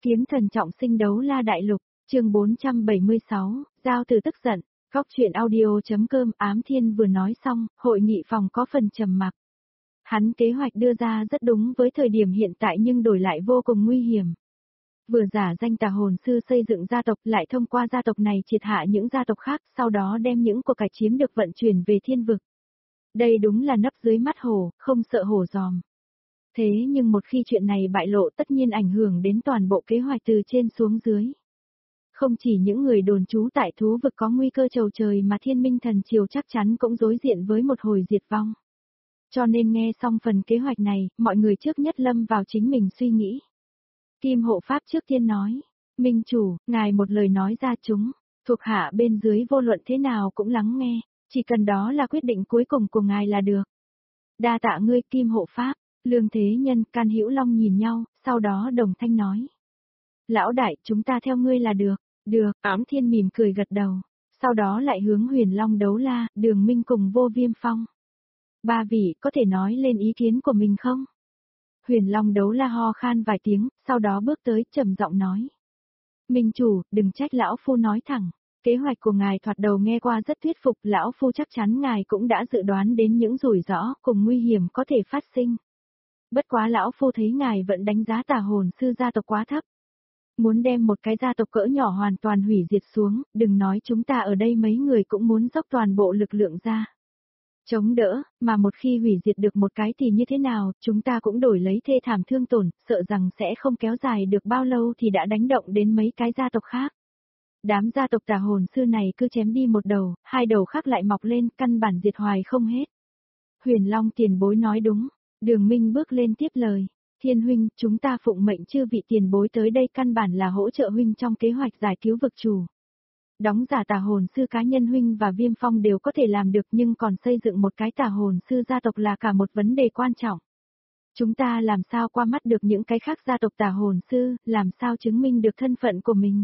Kiếm thần trọng sinh đấu la đại lục, chương 476, Giao Tử tức giận, Góc truyện audio.com. Ám Thiên vừa nói xong, hội nghị phòng có phần trầm mặc. Hắn kế hoạch đưa ra rất đúng với thời điểm hiện tại nhưng đổi lại vô cùng nguy hiểm. Vừa giả danh tà hồn sư xây dựng gia tộc lại thông qua gia tộc này triệt hạ những gia tộc khác, sau đó đem những của cải chiếm được vận chuyển về thiên vực. Đây đúng là nấp dưới mắt hổ, không sợ hổ giòm. Thế nhưng một khi chuyện này bại lộ tất nhiên ảnh hưởng đến toàn bộ kế hoạch từ trên xuống dưới. Không chỉ những người đồn trú tại thú vực có nguy cơ trầu trời mà Thiên Minh Thần Triều chắc chắn cũng đối diện với một hồi diệt vong. Cho nên nghe xong phần kế hoạch này, mọi người trước nhất lâm vào chính mình suy nghĩ. Kim hộ pháp trước tiên nói, Minh chủ, ngài một lời nói ra chúng, thuộc hạ bên dưới vô luận thế nào cũng lắng nghe, chỉ cần đó là quyết định cuối cùng của ngài là được. Đa tạ ngươi Kim hộ pháp. Lương Thế Nhân, Can Hữu Long nhìn nhau, sau đó đồng thanh nói. Lão đại, chúng ta theo ngươi là được. Được, Ám Thiên mỉm cười gật đầu. Sau đó lại hướng Huyền Long Đấu La, Đường Minh cùng Vô Viêm Phong. Ba vị, có thể nói lên ý kiến của mình không? Huyền Long Đấu La ho khan vài tiếng, sau đó bước tới trầm giọng nói. Minh chủ, đừng trách lão phu nói thẳng. Kế hoạch của ngài thoạt đầu nghe qua rất thuyết phục, lão phu chắc chắn ngài cũng đã dự đoán đến những rủi ro cùng nguy hiểm có thể phát sinh. Bất quá lão phu thấy ngài vẫn đánh giá tà hồn sư gia tộc quá thấp. Muốn đem một cái gia tộc cỡ nhỏ hoàn toàn hủy diệt xuống, đừng nói chúng ta ở đây mấy người cũng muốn dốc toàn bộ lực lượng ra. Chống đỡ, mà một khi hủy diệt được một cái thì như thế nào, chúng ta cũng đổi lấy thê thảm thương tổn, sợ rằng sẽ không kéo dài được bao lâu thì đã đánh động đến mấy cái gia tộc khác. Đám gia tộc tà hồn sư này cứ chém đi một đầu, hai đầu khác lại mọc lên, căn bản diệt hoài không hết. Huyền Long tiền bối nói đúng. Đường Minh bước lên tiếp lời, Thiên huynh, chúng ta phụng mệnh chư vị tiền bối tới đây căn bản là hỗ trợ huynh trong kế hoạch giải cứu vực chủ. Đóng giả tà hồn sư cá nhân huynh và Viêm Phong đều có thể làm được nhưng còn xây dựng một cái tà hồn sư gia tộc là cả một vấn đề quan trọng. Chúng ta làm sao qua mắt được những cái khác gia tộc tà hồn sư, làm sao chứng minh được thân phận của mình.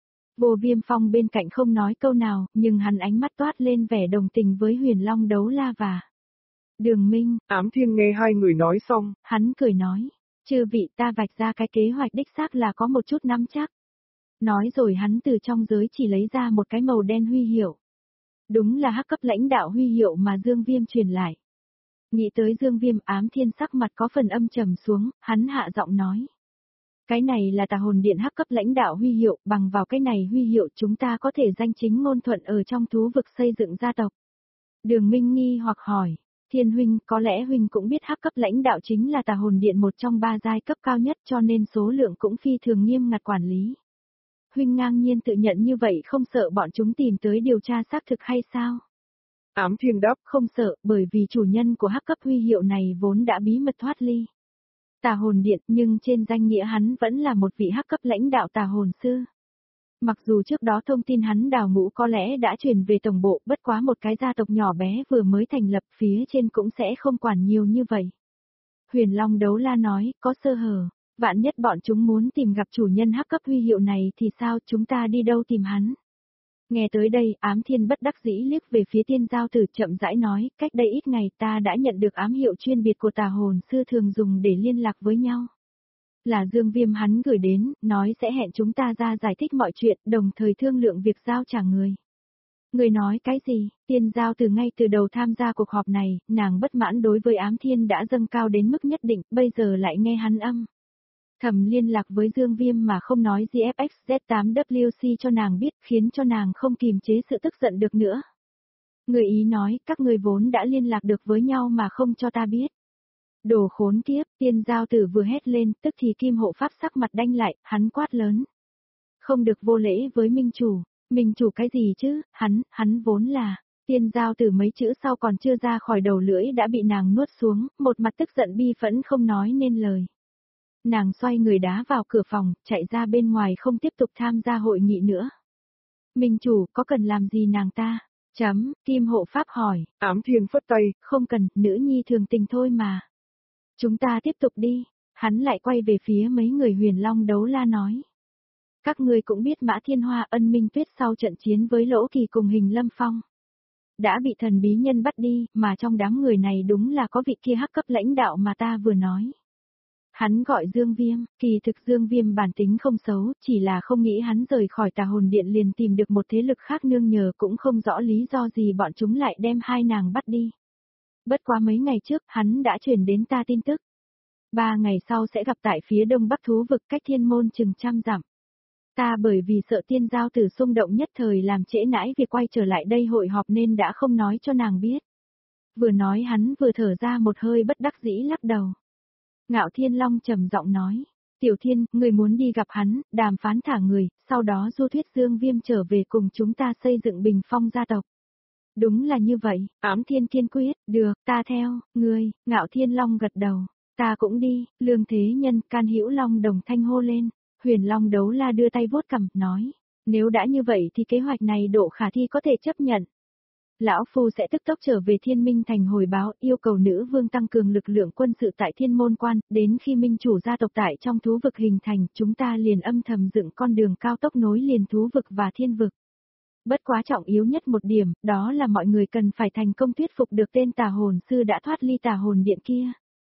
Vô Viêm Phong bên cạnh không nói câu nào, nhưng hắn ánh mắt toát lên vẻ đồng tình với Huyền Long Đấu La và Đường Minh. Ám Thiên nghe hai người nói xong, hắn cười nói, chư vị ta vạch ra cái kế hoạch đích xác là có một chút nắm chắc. Nói rồi hắn từ trong giới chỉ lấy ra một cái màu đen huy hiệu. Đúng là hắc cấp lãnh đạo huy hiệu mà Dương Viêm truyền lại. Nghĩ tới Dương Viêm, Ám Thiên sắc mặt có phần âm trầm xuống, hắn hạ giọng nói. Cái này là tà hồn điện hắc cấp lãnh đạo huy hiệu, bằng vào cái này huy hiệu chúng ta có thể danh chính ngôn thuận ở trong thú vực xây dựng gia tộc. Đường Minh nghi hoặc hỏi. Thiên huynh, có lẽ huynh cũng biết hắc cấp lãnh đạo chính là tà hồn điện một trong ba giai cấp cao nhất cho nên số lượng cũng phi thường nghiêm ngặt quản lý. Huynh ngang nhiên tự nhận như vậy không sợ bọn chúng tìm tới điều tra xác thực hay sao? Ám Thiên đáp, không sợ, bởi vì chủ nhân của hắc cấp huy hiệu này vốn đã bí mật thoát ly tà hồn điện, nhưng trên danh nghĩa hắn vẫn là một vị hắc cấp lãnh đạo tà hồn sư. Mặc dù trước đó thông tin hắn đào ngũ có lẽ đã truyền về tổng bộ, bất quá một cái gia tộc nhỏ bé vừa mới thành lập phía trên cũng sẽ không quản nhiều như vậy. Huyền Long Đấu La nói, có sơ hở, vạn nhất bọn chúng muốn tìm gặp chủ nhân hắc cấp huy hiệu này thì sao, chúng ta đi đâu tìm hắn. Nghe tới đây, Ám Thiên bất đắc dĩ liếc về phía Tiên Giao Tử chậm rãi nói, cách đây ít ngày ta đã nhận được ám hiệu chuyên biệt của tà hồn sư thường dùng để liên lạc với nhau. Là Dương Viêm hắn gửi đến, nói sẽ hẹn chúng ta ra giải thích mọi chuyện, đồng thời thương lượng việc giao trả người. Người nói cái gì? Tiên Giao từ ngay từ đầu tham gia cuộc họp này, nàng bất mãn đối với Ám Thiên đã dâng cao đến mức nhất định, bây giờ lại nghe hắn âm thầm liên lạc với Dương Viêm mà không nói GFXZ8WC cho nàng biết, khiến cho nàng không kìm chế sự tức giận được nữa. Người ý nói, các người vốn đã liên lạc được với nhau mà không cho ta biết. Đồ khốn kiếp, Tiên Giao Tử vừa hét lên, tức thì Kim hộ pháp sắc mặt đanh lại, hắn quát lớn. Không được vô lễ với Minh chủ cái gì chứ, hắn vốn là. Tiên Giao Tử mấy chữ sau còn chưa ra khỏi đầu lưỡi đã bị nàng nuốt xuống, một mặt tức giận bi phẫn không nói nên lời. Nàng xoay người đá vào cửa phòng, chạy ra bên ngoài không tiếp tục tham gia hội nghị nữa. Minh chủ, có cần làm gì nàng ta? Kim hộ pháp hỏi. Ám Thiên phất tay. Không cần, nữ nhi thường tình thôi mà. Chúng ta tiếp tục đi. Hắn lại quay về phía mấy người Huyền Long Đấu La nói. Các ngươi cũng biết Mã Thiên Hoa Ân Minh Tuyết sau trận chiến với Lỗ Kỳ cùng Hình Lâm Phong đã bị thần bí nhân bắt đi, mà trong đám người này đúng là có vị kia hắc cấp lãnh đạo mà ta vừa nói. Hắn gọi Dương Viêm, kỳ thực Dương Viêm bản tính không xấu, chỉ là không nghĩ hắn rời khỏi Tà Hồn Điện liền tìm được một thế lực khác nương nhờ, cũng không rõ lý do gì bọn chúng lại đem hai nàng bắt đi. Bất quá mấy ngày trước, hắn đã truyền đến ta tin tức. 3 ngày sau sẽ gặp tại phía đông bắc thú vực cách thiên môn chừng 100 dặm. Ta bởi vì sợ Tiên Giao Tử xung động nhất thời làm trễ nãi việc quay trở lại đây hội họp nên đã không nói cho nàng biết. Vừa nói hắn vừa thở ra một hơi bất đắc dĩ lắc đầu. Ngạo Thiên Long trầm giọng nói, Tiểu Thiên, người muốn đi gặp hắn, đàm phán thả người, sau đó du thuyết Dương Viêm trở về cùng chúng ta xây dựng Bình Phong gia tộc. Đúng là như vậy, Ám Thiên kiên quyết, được, ta theo, ngươi, Ngạo Thiên Long gật đầu, ta cũng đi, Lương Thế Nhân, Can Hữu Long đồng thanh hô lên, Huyền Long Đấu La đưa tay vuốt cằm, nói, nếu đã như vậy thì kế hoạch này độ khả thi có thể chấp nhận. Lão Phu sẽ tức tốc trở về Thiên Minh Thành hồi báo, yêu cầu nữ vương tăng cường lực lượng quân sự tại Thiên Môn Quan, đến khi minh chủ gia tộc tại trong thú vực hình thành, chúng ta liền âm thầm dựng con đường cao tốc nối liền thú vực và thiên vực. Bất quá trọng yếu nhất một điểm, đó là mọi người cần phải thành công thuyết phục được tên tà hồn sư đã thoát ly Tà Hồn Điện kia.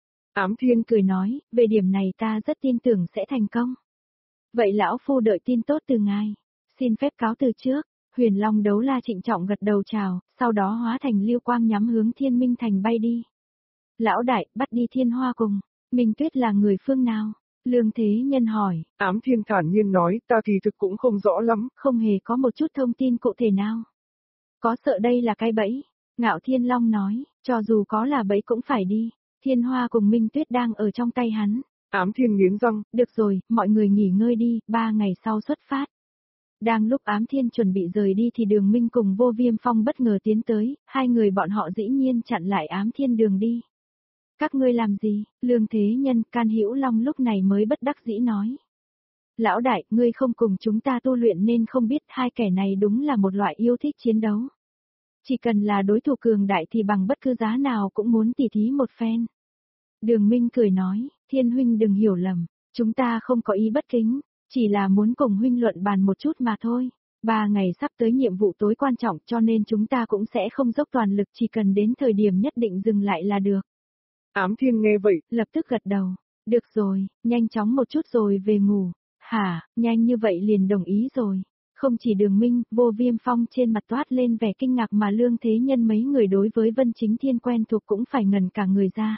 Ám Thiên cười nói, về điểm này ta rất tin tưởng sẽ thành công. Vậy lão Phu đợi tin tốt từ ngài. Xin phép cáo từ trước. Huyền Long Đấu La trịnh trọng gật đầu chào, sau đó hóa thành lưu quang nhắm hướng Thiên Minh Thành bay đi. Lão đại, bắt đi Thiên Hoa cùng. Minh Tuyết là người phương nào? Lương Thế Nhân hỏi. Ám Thiên thản nhiên nói, ta kỳ thực cũng không rõ lắm. Không hề có một chút thông tin cụ thể nào. Có sợ đây là cái bẫy? Ngạo Thiên Long nói, cho dù có là bẫy cũng phải đi. Thiên Hoa cùng Minh Tuyết đang ở trong tay hắn. Ám Thiên nghiến răng. Được rồi, mọi người nghỉ ngơi đi, 3 ngày sau xuất phát. Đang lúc Ám Thiên chuẩn bị rời đi thì Đường Minh cùng Vô Viêm Phong bất ngờ tiến tới, hai người bọn họ dĩ nhiên chặn lại Ám Thiên đường đi. Các ngươi làm gì? Lương Thế Nhân, Can Hữu Long lúc này mới bất đắc dĩ nói. Lão đại, ngươi không cùng chúng ta tu luyện nên không biết hai kẻ này đúng là một loại yêu thích chiến đấu. Chỉ cần là đối thủ cường đại thì bằng bất cứ giá nào cũng muốn tỉ thí một phen. Đường Minh cười nói, Thiên huynh đừng hiểu lầm, chúng ta không có ý bất kính. Chỉ là muốn cùng huynh luận bàn một chút mà thôi. 3 ngày sắp tới nhiệm vụ tối quan trọng cho nên chúng ta cũng sẽ không dốc toàn lực, chỉ cần đến thời điểm nhất định dừng lại là được. Ám Thiên nghe vậy, lập tức gật đầu. Được rồi, nhanh chóng một chút rồi về ngủ. Hả, nhanh như vậy liền đồng ý rồi. Không chỉ Đường Minh, Vô Viêm Phong trên mặt toát lên vẻ kinh ngạc mà Lương Thế Nhân mấy người đối với Vân Chính Thiên quen thuộc cũng phải ngẩn cả người ra.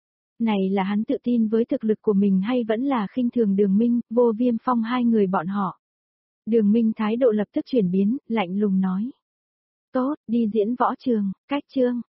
Này là hắn tự tin với thực lực của mình hay vẫn là khinh thường Đường Minh, Vô Viêm Phong hai người bọn họ. Đường Minh thái độ lập tức chuyển biến, lạnh lùng nói. Tốt, đi diễn võ trường, cách chương.